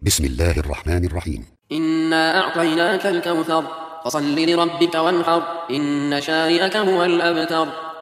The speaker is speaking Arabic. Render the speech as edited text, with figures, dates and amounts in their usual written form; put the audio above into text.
بسم الله الرحمن الرحيم. إنا أعطيناك الكوثر فصل لربك وانحر إن شانئك هو الأبتر.